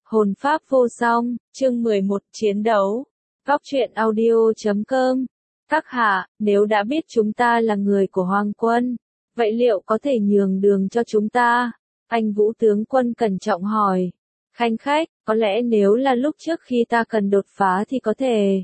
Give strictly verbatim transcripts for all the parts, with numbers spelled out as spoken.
Hồn pháp vô song, chương mười một chiến đấu. Góc truyện audio chấm com. Các hạ, nếu đã biết chúng ta là người của Hoàng quân, vậy liệu có thể nhường đường cho chúng ta? Anh Vũ tướng quân cẩn trọng hỏi. Khanh khách, có lẽ nếu là lúc trước khi ta cần đột phá thì có thể.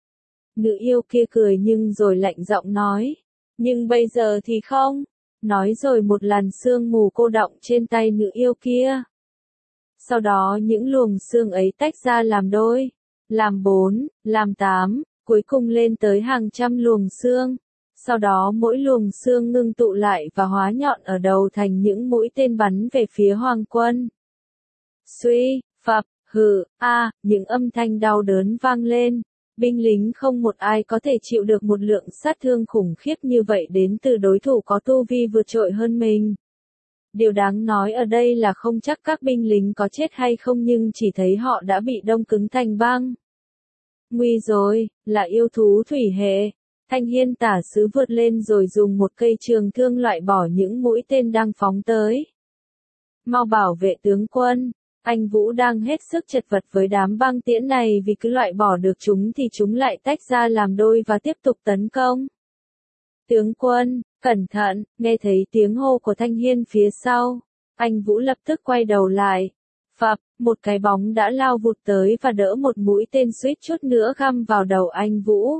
Nữ yêu kia cười nhưng rồi lạnh giọng nói. Nhưng bây giờ thì không. Nói rồi một làn sương mù cô đọng trên tay nữ yêu kia. Sau đó những luồng xương ấy tách ra làm đôi, làm bốn, làm tám, cuối cùng lên tới hàng trăm luồng xương. Sau đó mỗi luồng xương ngưng tụ lại và hóa nhọn ở đầu thành những mũi tên bắn về phía Hoàng quân. Suy, phập, hừ, a, những âm thanh đau đớn vang lên. Binh lính không một ai có thể chịu được một lượng sát thương khủng khiếp như vậy đến từ đối thủ có tu vi vượt trội hơn mình. Điều đáng nói ở đây là không chắc các binh lính có chết hay không nhưng chỉ thấy họ đã bị đông cứng thành băng. Nguy rồi, là yêu thú thủy hệ. Thanh Hiên tả sứ vượt lên rồi dùng một cây trường thương loại bỏ những mũi tên đang phóng tới. Mau bảo vệ tướng quân. Anh Vũ đang hết sức chật vật với đám băng tiễn này vì cứ loại bỏ được chúng thì chúng lại tách ra làm đôi và tiếp tục tấn công. Tướng quân, cẩn thận, nghe thấy tiếng hô của Thanh Hiên phía sau. Anh Vũ lập tức quay đầu lại. Phập, một cái bóng đã lao vụt tới và đỡ một mũi tên suýt chút nữa găm vào đầu anh Vũ.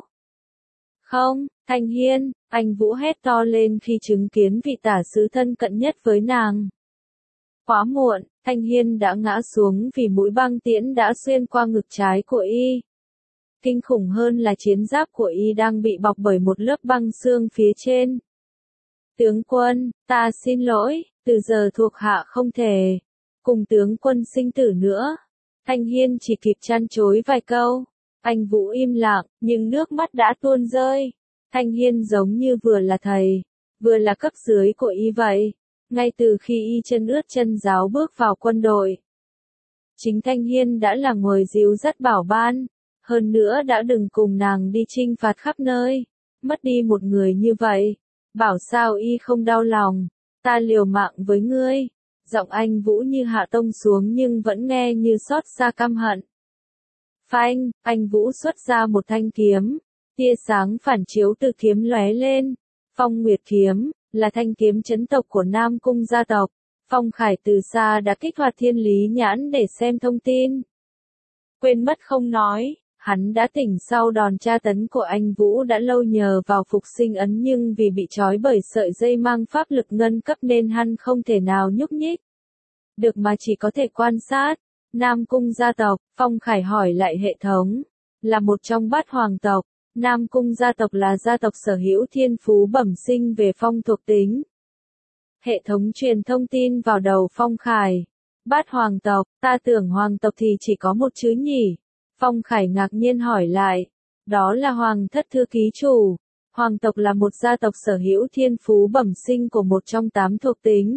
Không, Thanh Hiên, anh Vũ hét to lên khi chứng kiến vị tả sứ thân cận nhất với nàng. Quá muộn, Thanh Hiên đã ngã xuống vì mũi băng tiễn đã xuyên qua ngực trái của y. Kinh khủng hơn là chiến giáp của y đang bị bọc bởi một lớp băng xương phía trên. Tướng quân, ta xin lỗi, từ giờ thuộc hạ không thể cùng tướng quân sinh tử nữa. Thanh Hiên chỉ kịp chăn chối vài câu. Anh Vũ im lặng, nhưng nước mắt đã tuôn rơi. Thanh Hiên giống như vừa là thầy, vừa là cấp dưới của y vậy. Ngay từ khi y chân ướt chân ráo bước vào quân đội, chính Thanh Hiên đã là người dìu dắt bảo ban. Hơn nữa đã đừng cùng nàng đi chinh phạt khắp nơi. Mất đi một người như vậy. Bảo sao y không đau lòng. Ta liều mạng với ngươi. Giọng anh Vũ như hạ tông xuống nhưng vẫn nghe như xót xa căm hận. Phanh, anh Vũ xuất ra một thanh kiếm. Tia sáng phản chiếu từ kiếm lóe lên. Phong Nguyệt kiếm, là thanh kiếm chấn tộc của Nam Cung gia tộc. Phong Khải từ xa đã kích hoạt thiên lý nhãn để xem thông tin. Quên mất không nói. Hắn đã tỉnh sau đòn tra tấn của anh Vũ đã lâu nhờ vào phục sinh ấn nhưng vì bị trói bởi sợi dây mang pháp lực ngân cấp nên hắn không thể nào nhúc nhích được mà chỉ có thể quan sát. Nam Cung gia tộc, Phong Khải hỏi lại hệ thống. Là một trong bát hoàng tộc, Nam Cung gia tộc là gia tộc sở hữu thiên phú bẩm sinh về phong thuộc tính. Hệ thống truyền thông tin vào đầu Phong Khải. Bát hoàng tộc, ta tưởng hoàng tộc thì chỉ có một chứ nhỉ? Phong Khải ngạc nhiên hỏi lại. Đó là hoàng thất thư ký chủ. Hoàng tộc là một gia tộc sở hữu thiên phú bẩm sinh của một trong tám thuộc tính.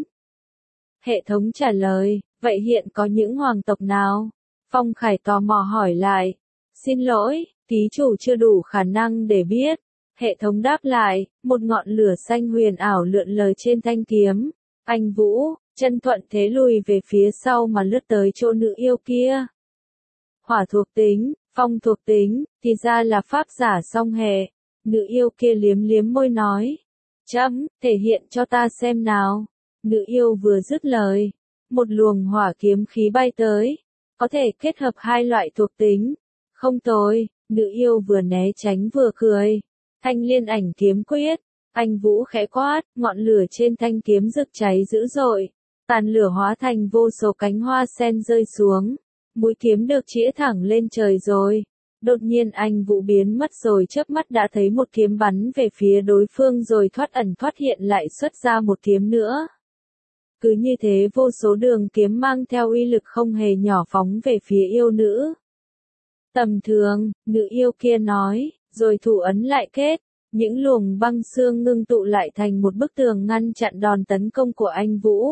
Hệ thống trả lời, vậy hiện có những hoàng tộc nào? Phong Khải tò mò hỏi lại. Xin lỗi, ký chủ chưa đủ khả năng để biết. Hệ thống đáp lại, một ngọn lửa xanh huyền ảo lượn lờ trên thanh kiếm. Anh Vũ, chân thuận thế lùi về phía sau mà lướt tới chỗ nữ yêu kia. Hỏa thuộc tính, phong thuộc tính, thì ra là pháp giả song hệ. Nữ yêu kia liếm liếm môi nói. Chấm, thể hiện cho ta xem nào. Nữ yêu vừa dứt lời. Một luồng hỏa kiếm khí bay tới. Có thể kết hợp hai loại thuộc tính. Không tồi, nữ yêu vừa né tránh vừa cười. Thanh liên ảnh kiếm quyết. Anh Vũ khẽ quát, ngọn lửa trên thanh kiếm rực cháy dữ dội. Tàn lửa hóa thành vô số cánh hoa sen rơi xuống. Mũi kiếm được chĩa thẳng lên trời rồi. Đột nhiên anh Vũ biến mất rồi chớp mắt đã thấy một kiếm bắn về phía đối phương rồi thoát ẩn thoát hiện lại xuất ra một kiếm nữa. Cứ như thế vô số đường kiếm mang theo uy lực không hề nhỏ phóng về phía yêu nữ. Tầm thường, nữ yêu kia nói, rồi thủ ấn lại kết. Những luồng băng xương ngưng tụ lại thành một bức tường ngăn chặn đòn tấn công của anh Vũ.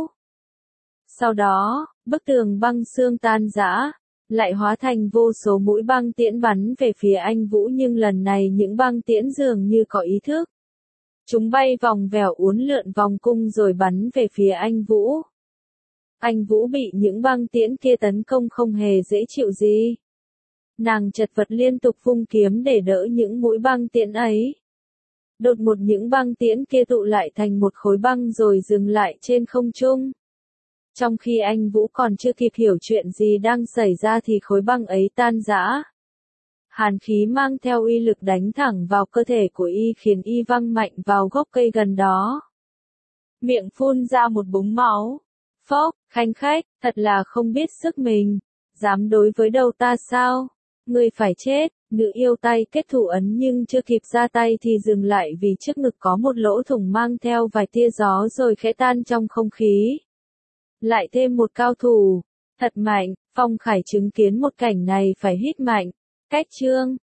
Sau đó, bức tường băng xương tan rã, lại hóa thành vô số mũi băng tiễn bắn về phía anh Vũ nhưng lần này những băng tiễn dường như có ý thức. Chúng bay vòng vèo uốn lượn vòng cung rồi bắn về phía anh Vũ. Anh Vũ bị những băng tiễn kia tấn công không hề dễ chịu gì. Nàng chật vật liên tục vung kiếm để đỡ những mũi băng tiễn ấy. Đột một những băng tiễn kia tụ lại thành một khối băng rồi dừng lại trên không trung. Trong khi anh Vũ còn chưa kịp hiểu chuyện gì đang xảy ra thì khối băng ấy tan rã. Hàn khí mang theo uy lực đánh thẳng vào cơ thể của y khiến y văng mạnh vào gốc cây gần đó. Miệng phun ra một búng máu. Phốc, khanh khách, thật là không biết sức mình. Dám đối với đầu ta sao? Ngươi phải chết. Nữ yêu tay kết thủ ấn nhưng chưa kịp ra tay thì dừng lại vì trước ngực có một lỗ thủng mang theo vài tia gió rồi khẽ tan trong không khí. Lại thêm một cao thủ. Thật mạnh, Phong Khải chứng kiến một cảnh này phải hít mạnh. Cách chương.